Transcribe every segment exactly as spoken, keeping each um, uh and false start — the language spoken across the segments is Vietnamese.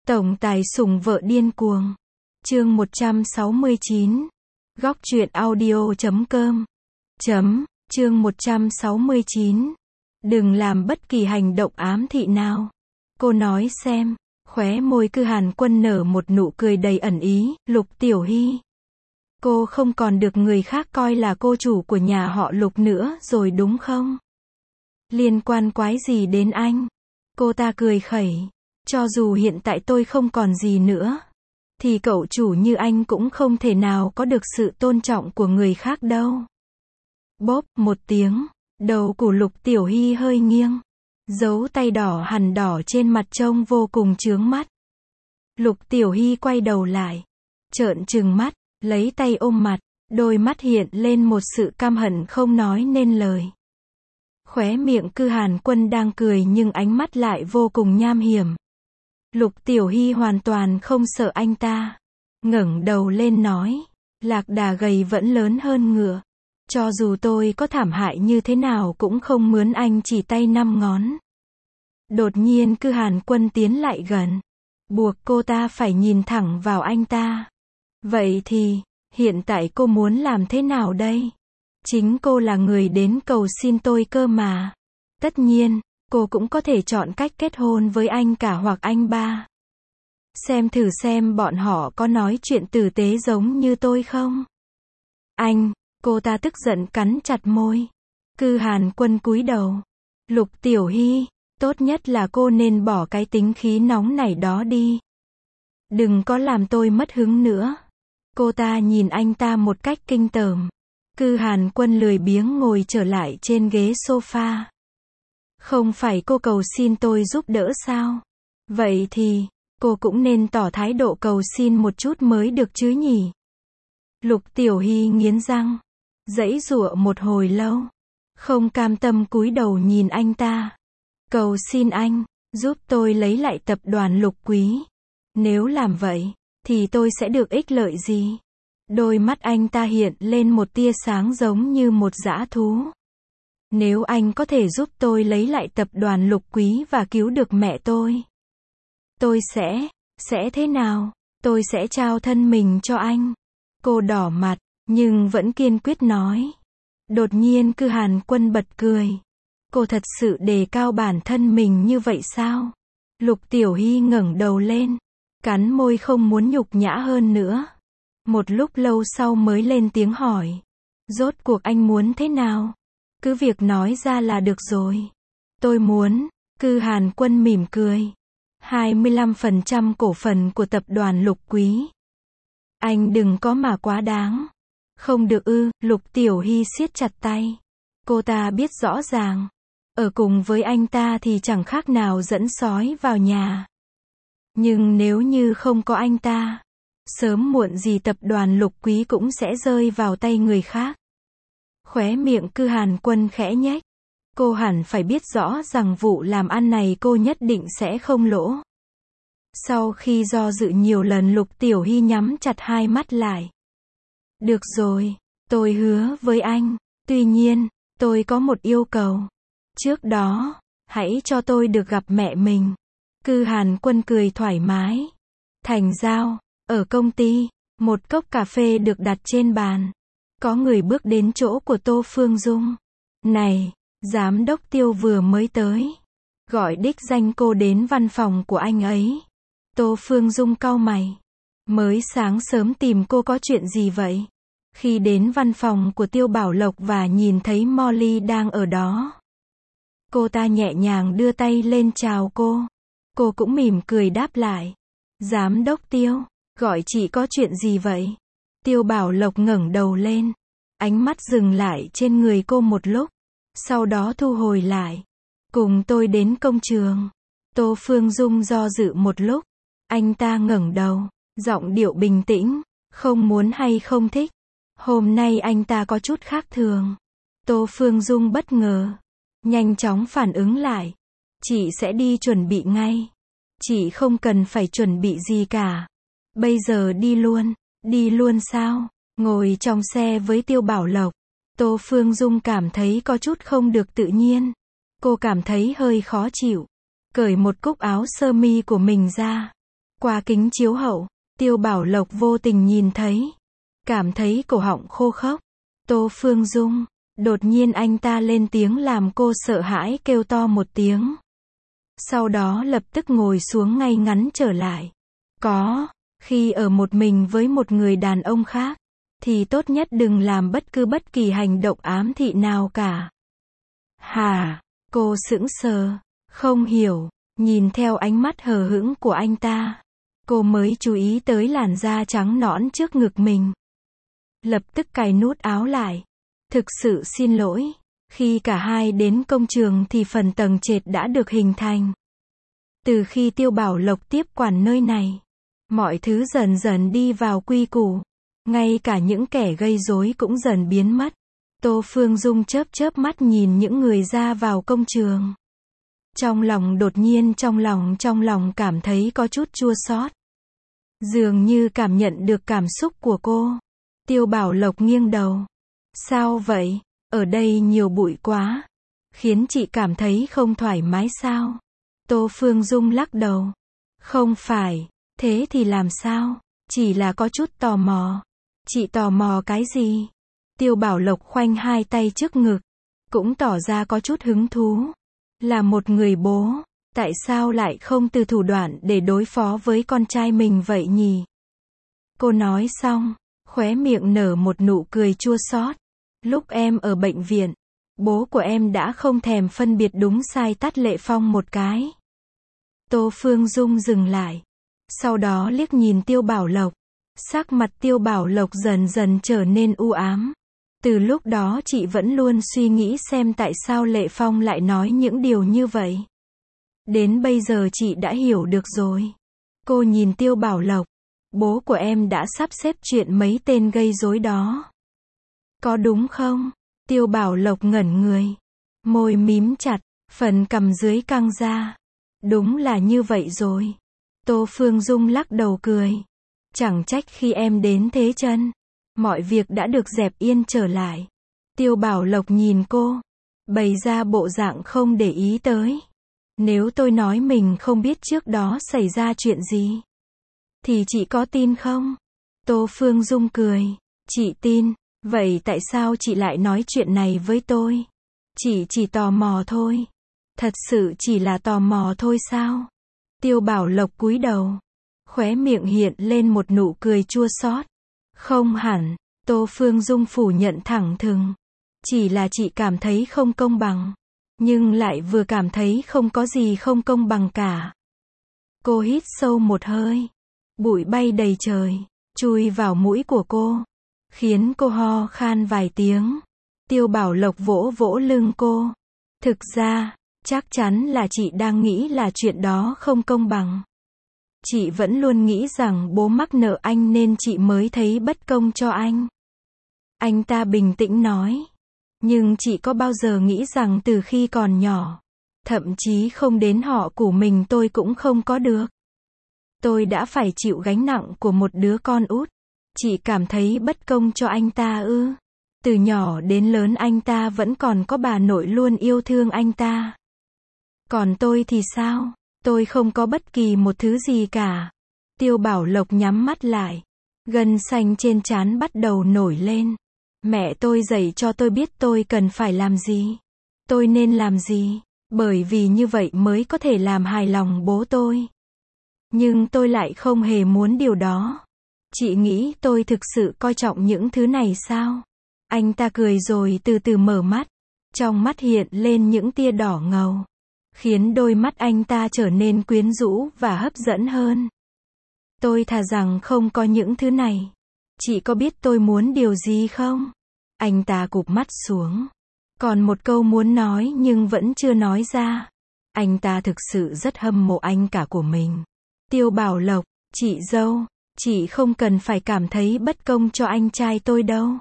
Tổng tài sủng vợ điên cuồng. Chương một trăm sáu mươi chín. Góc truyện audio chấm com. Chấm, chương một trăm sáu mươi chín. Đừng làm bất kỳ hành động ám thị nào. Cô nói xem, khóe môi Cư Hàn Quân nở một nụ cười đầy ẩn ý, Lục Tiểu Hy. Cô không còn được người khác coi là cô chủ của nhà họ Lục nữa rồi đúng không? Liên quan quái gì đến anh? Cô ta cười khẩy. Cho dù hiện tại tôi không còn gì nữa, thì cậu chủ như anh cũng không thể nào có được sự tôn trọng của người khác đâu. Bốp một tiếng, đầu của Lục Tiểu Hy hơi nghiêng. Dấu tay đỏ hằn đỏ trên mặt trông vô cùng chướng mắt. Lục Tiểu Hy quay đầu lại, trợn trừng mắt, lấy tay ôm mặt, đôi mắt hiện lên một sự căm hận không nói nên lời. Khóe miệng Cư Hàn Quân đang cười nhưng ánh mắt lại vô cùng nham hiểm. Lục Tiểu Hy hoàn toàn không sợ anh ta. Ngẩng đầu lên nói, lạc đà gầy vẫn lớn hơn ngựa. Cho dù tôi có thảm hại như thế nào cũng không mướn anh chỉ tay năm ngón. Đột nhiên Cư Hàn Quân tiến lại gần, buộc cô ta phải nhìn thẳng vào anh ta. Vậy thì, hiện tại cô muốn làm thế nào đây? Chính cô là người đến cầu xin tôi cơ mà. Tất nhiên, cô cũng có thể chọn cách kết hôn với anh cả hoặc anh ba. Xem thử xem bọn họ có nói chuyện tử tế giống như tôi không? Anh, cô ta tức giận cắn chặt môi. Cư Hàn Quân cúi đầu. Lục Tiểu Hy, tốt nhất là cô nên bỏ cái tính khí nóng nảy đó đi. Đừng có làm tôi mất hứng nữa. Cô ta nhìn anh ta một cách kinh tởm. Cư Hàn Quân lười biếng ngồi trở lại trên ghế sofa. Không phải cô cầu xin tôi giúp đỡ sao? Vậy thì, cô cũng nên tỏ thái độ cầu xin một chút mới được chứ nhỉ? Lục Tiểu Hy nghiến răng, giãy giụa một hồi lâu, không cam tâm cúi đầu nhìn anh ta. Cầu xin anh, giúp tôi lấy lại tập đoàn Lục Quý. Nếu làm vậy, thì tôi sẽ được ích lợi gì? Đôi mắt anh ta hiện lên một tia sáng giống như một dã thú. Nếu anh có thể giúp tôi lấy lại tập đoàn Lục Quý và cứu được mẹ tôi, tôi sẽ, sẽ thế nào? Tôi sẽ trao thân mình cho anh. Cô đỏ mặt, nhưng vẫn kiên quyết nói. Đột nhiên Cư Hàn Quân bật cười. Cô thật sự đề cao bản thân mình như vậy sao? Lục Tiểu Hy ngẩng đầu lên, cắn môi không muốn nhục nhã hơn nữa. Một lúc lâu sau mới lên tiếng hỏi. Rốt cuộc anh muốn thế nào? Cứ việc nói ra là được rồi. Tôi muốn, Cư Hàn Quân mỉm cười. hai mươi lăm phần trăm cổ phần của tập đoàn Lục Quý. Anh đừng có mà quá đáng. Không được ư, Lục Tiểu Hy siết chặt tay. Cô ta biết rõ ràng, ở cùng với anh ta thì chẳng khác nào dẫn sói vào nhà. Nhưng nếu như không có anh ta, sớm muộn gì tập đoàn Lục Quý cũng sẽ rơi vào tay người khác. Khóe miệng Cư Hàn Quân khẽ nhếch. Cô hẳn phải biết rõ rằng vụ làm ăn này cô nhất định sẽ không lỗ. Sau khi do dự nhiều lần Lục Tiểu Hy nhắm chặt hai mắt lại. Được rồi, tôi hứa với anh. Tuy nhiên, tôi có một yêu cầu. Trước đó, hãy cho tôi được gặp mẹ mình. Cư Hàn Quân cười thoải mái. Thành giao, ở công ty, một cốc cà phê được đặt trên bàn. Có người bước đến chỗ của Tô Phương Dung. Này, giám đốc Tiêu vừa mới tới. Gọi đích danh cô đến văn phòng của anh ấy. Tô Phương Dung cau mày. Mới sáng sớm tìm cô có chuyện gì vậy? Khi đến văn phòng của Tiêu Bảo Lộc và nhìn thấy Molly đang ở đó, cô ta nhẹ nhàng đưa tay lên chào cô. Cô cũng mỉm cười đáp lại. Giám đốc Tiêu, gọi chị có chuyện gì vậy? Tiêu Bảo Lộc ngẩng đầu lên. Ánh mắt dừng lại trên người cô một lúc. Sau đó thu hồi lại. Cùng tôi đến công trường. Tô Phương Dung do dự một lúc. Anh ta ngẩng đầu, giọng điệu bình tĩnh. Không muốn hay không thích. Hôm nay anh ta có chút khác thường. Tô Phương Dung bất ngờ. Nhanh chóng phản ứng lại. Chị sẽ đi chuẩn bị ngay. Chị không cần phải chuẩn bị gì cả. Bây giờ đi luôn. Đi luôn sao? Ngồi trong xe với Tiêu Bảo Lộc, Tô Phương Dung cảm thấy có chút không được tự nhiên. Cô cảm thấy hơi khó chịu. Cởi một cúc áo sơ mi của mình ra. Qua kính chiếu hậu, Tiêu Bảo Lộc vô tình nhìn thấy. Cảm thấy cổ họng khô khốc. Tô Phương Dung. Đột nhiên anh ta lên tiếng làm cô sợ hãi kêu to một tiếng. Sau đó lập tức ngồi xuống ngay ngắn trở lại. Có, khi ở một mình với một người đàn ông khác, thì tốt nhất đừng làm bất cứ bất kỳ hành động ám thị nào cả. Hả? Cô sững sờ, không hiểu, nhìn theo ánh mắt hờ hững của anh ta. Cô mới chú ý tới làn da trắng nõn trước ngực mình. Lập tức cài nút áo lại. Thực sự xin lỗi. Khi cả hai đến công trường thì phần tầng trệt đã được hình thành. Từ khi Tiêu Bảo Lộc tiếp quản nơi này, mọi thứ dần dần đi vào quy củ. Ngay cả những kẻ gây rối cũng dần biến mất. Tô Phương Dung chớp chớp mắt nhìn những người ra vào công trường. Trong lòng đột nhiên trong lòng trong lòng cảm thấy có chút chua xót. Dường như cảm nhận được cảm xúc của cô. Tiêu Bảo Lộc nghiêng đầu. Sao vậy? Ở đây nhiều bụi quá. Khiến chị cảm thấy không thoải mái sao? Tô Phương Dung lắc đầu. Không phải, thế thì làm sao? Chỉ là có chút tò mò. Chị tò mò cái gì? Tiêu Bảo Lộc khoanh hai tay trước ngực. Cũng tỏ ra có chút hứng thú. Là một người bố, tại sao lại không từ thủ đoạn để đối phó với con trai mình vậy nhỉ? Cô nói xong, khóe miệng nở một nụ cười chua xót. Lúc em ở bệnh viện, bố của em đã không thèm phân biệt đúng sai tát Lệ Phong một cái. Tô Phương Dung dừng lại. Sau đó liếc nhìn Tiêu Bảo Lộc. Sắc mặt Tiêu Bảo Lộc dần dần trở nên u ám. Từ lúc đó chị vẫn luôn suy nghĩ xem tại sao Lệ Phong lại nói những điều như vậy. Đến bây giờ chị đã hiểu được rồi. Cô nhìn Tiêu Bảo Lộc. Bố của em đã sắp xếp chuyện mấy tên gây rối đó. Có đúng không? Tiêu Bảo Lộc ngẩn người. Môi mím chặt, phần cằm dưới căng ra. Đúng là như vậy rồi. Tô Phương Dung lắc đầu cười. Chẳng trách khi em đến Thế Chân, mọi việc đã được dẹp yên trở lại. Tiêu Bảo Lộc nhìn cô, bày ra bộ dạng không để ý tới. Nếu tôi nói mình không biết trước đó xảy ra chuyện gì, thì chị có tin không? Tô Phương Dung cười. Chị tin. Vậy tại sao chị lại nói chuyện này với tôi? Chị chỉ tò mò thôi. Thật sự chỉ là tò mò thôi sao? Tiêu Bảo Lộc cúi đầu. Khóe miệng hiện lên một nụ cười chua xót. Không hẳn. Tô Phương Dung phủ nhận thẳng thừng. Chỉ là chị cảm thấy không công bằng. Nhưng lại vừa cảm thấy không có gì không công bằng cả. Cô hít sâu một hơi. Bụi bay đầy trời, chui vào mũi của cô, khiến cô ho khan vài tiếng. Tiêu Bảo Lộc vỗ vỗ lưng cô. Thực ra, chắc chắn là chị đang nghĩ là chuyện đó không công bằng. Chị vẫn luôn nghĩ rằng bố mắc nợ anh nên chị mới thấy bất công cho anh. Anh ta bình tĩnh nói. Nhưng chị có bao giờ nghĩ rằng từ khi còn nhỏ, thậm chí không đến họ của mình tôi cũng không có được. Tôi đã phải chịu gánh nặng của một đứa con út. Chị cảm thấy bất công cho anh ta ư? Từ nhỏ đến lớn anh ta vẫn còn có bà nội luôn yêu thương anh ta. Còn tôi thì sao? Tôi không có bất kỳ một thứ gì cả. Tiêu Bảo Lộc nhắm mắt lại. Gân xanh trên trán bắt đầu nổi lên. Mẹ tôi dạy cho tôi biết tôi cần phải làm gì. Tôi nên làm gì. Bởi vì như vậy mới có thể làm hài lòng bố tôi. Nhưng tôi lại không hề muốn điều đó. Chị nghĩ tôi thực sự coi trọng những thứ này sao? Anh ta cười rồi từ từ mở mắt. Trong mắt hiện lên những tia đỏ ngầu. Khiến đôi mắt anh ta trở nên quyến rũ và hấp dẫn hơn. Tôi thà rằng không có những thứ này. Chị có biết tôi muốn điều gì không? Anh ta cụp mắt xuống. Còn một câu muốn nói nhưng vẫn chưa nói ra. Anh ta thực sự rất hâm mộ anh cả của mình. Tiêu Bảo Lộc, chị dâu, chị không cần phải cảm thấy bất công cho anh trai tôi đâu.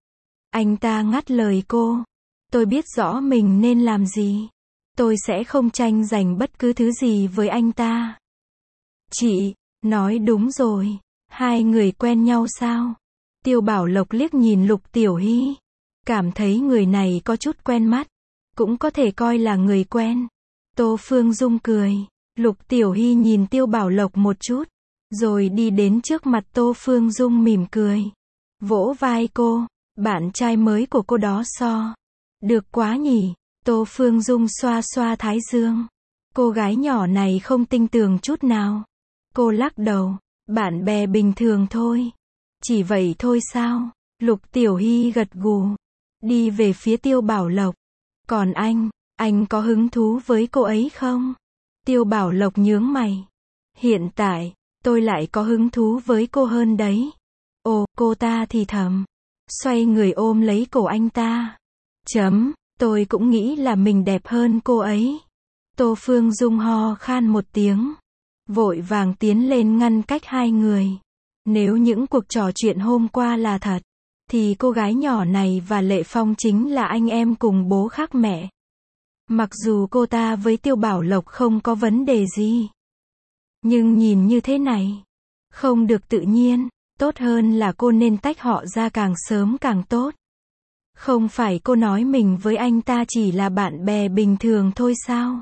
Anh ta ngắt lời cô. Tôi biết rõ mình nên làm gì. Tôi sẽ không tranh giành bất cứ thứ gì với anh ta. Chị, nói đúng rồi. Hai người quen nhau sao? Tiêu Bảo Lộc liếc nhìn Lục Tiểu Hy. Cảm thấy người này có chút quen mắt. Cũng có thể coi là người quen. Tô Phương Dung cười. Lục Tiểu Hy nhìn Tiêu Bảo Lộc một chút. Rồi đi đến trước mặt Tô Phương Dung mỉm cười. Vỗ vai cô, bạn trai mới của cô đó so. Được quá nhỉ, Tô Phương Dung xoa xoa thái dương. Cô gái nhỏ này không tinh tường chút nào. Cô lắc đầu, bạn bè bình thường thôi. Chỉ vậy thôi sao? Lục Tiểu Hy gật gù, đi về phía Tiêu Bảo Lộc. Còn anh, anh có hứng thú với cô ấy không? Tiêu Bảo Lộc nhướng mày. Hiện tại, tôi lại có hứng thú với cô hơn đấy. Ồ, cô ta thì thầm. Xoay người ôm lấy cổ anh ta. Chấm, tôi cũng nghĩ là mình đẹp hơn cô ấy. Tô Phương Dung ho khan một tiếng. Vội vàng tiến lên ngăn cách hai người. Nếu những cuộc trò chuyện hôm qua là thật, thì cô gái nhỏ này và Lệ Phong chính là anh em cùng bố khác mẹ. Mặc dù cô ta với Tiêu Bảo Lộc không có vấn đề gì, nhưng nhìn như thế này, không được tự nhiên. Tốt hơn là cô nên tách họ ra càng sớm càng tốt. Không phải cô nói mình với anh ta chỉ là bạn bè bình thường thôi sao?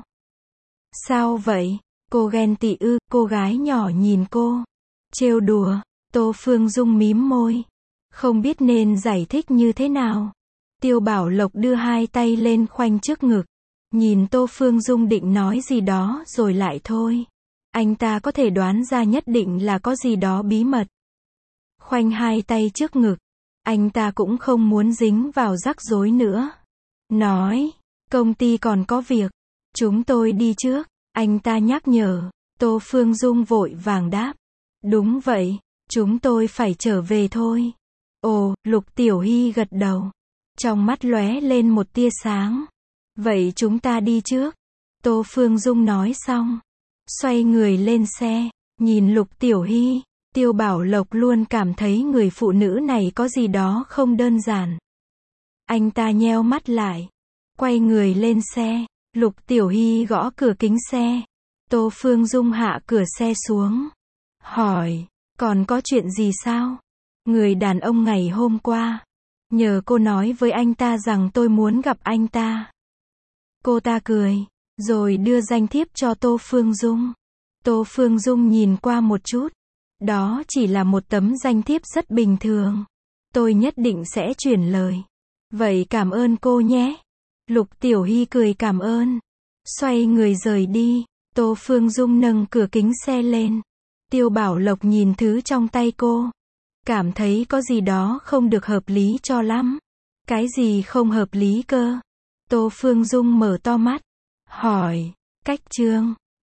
Sao vậy? Cô ghen tị ư? Cô gái nhỏ nhìn cô, trêu đùa. Tô Phương Dung mím môi, không biết nên giải thích như thế nào. Tiêu Bảo Lộc đưa hai tay lên khoanh trước ngực, nhìn Tô Phương Dung định nói gì đó rồi lại thôi. Anh ta có thể đoán ra nhất định là có gì đó bí mật. Khoanh hai tay trước ngực, anh ta cũng không muốn dính vào rắc rối nữa. Nói, công ty còn có việc, chúng tôi đi trước, anh ta nhắc nhở. Tô Phương Dung vội vàng đáp. Đúng vậy, chúng tôi phải trở về thôi. Ồ, Lục Tiểu Hy gật đầu. Trong mắt lóe lên một tia sáng. Vậy chúng ta đi trước. Tô Phương Dung nói xong, xoay người lên xe, nhìn Lục Tiểu Hy. Tiêu Bảo Lộc luôn cảm thấy người phụ nữ này có gì đó không đơn giản. Anh ta nheo mắt lại, quay người lên xe. Lục Tiểu Hy gõ cửa kính xe. Tô Phương Dung hạ cửa xe xuống, hỏi, còn có chuyện gì sao? Người đàn ông ngày hôm qua, nhờ cô nói với anh ta rằng tôi muốn gặp anh ta. Cô ta cười, rồi đưa danh thiếp cho Tô Phương Dung. Tô Phương Dung nhìn qua một chút. Đó chỉ là một tấm danh thiếp rất bình thường. Tôi nhất định sẽ chuyển lời. Vậy cảm ơn cô nhé. Lục Tiểu Hy cười cảm ơn, xoay người rời đi. Tô Phương Dung nâng cửa kính xe lên. Tiêu Bảo Lộc nhìn thứ trong tay cô, cảm thấy có gì đó không được hợp lý cho lắm. Cái gì không hợp lý cơ? Tô Phương Dung mở to mắt, hỏi, cách chương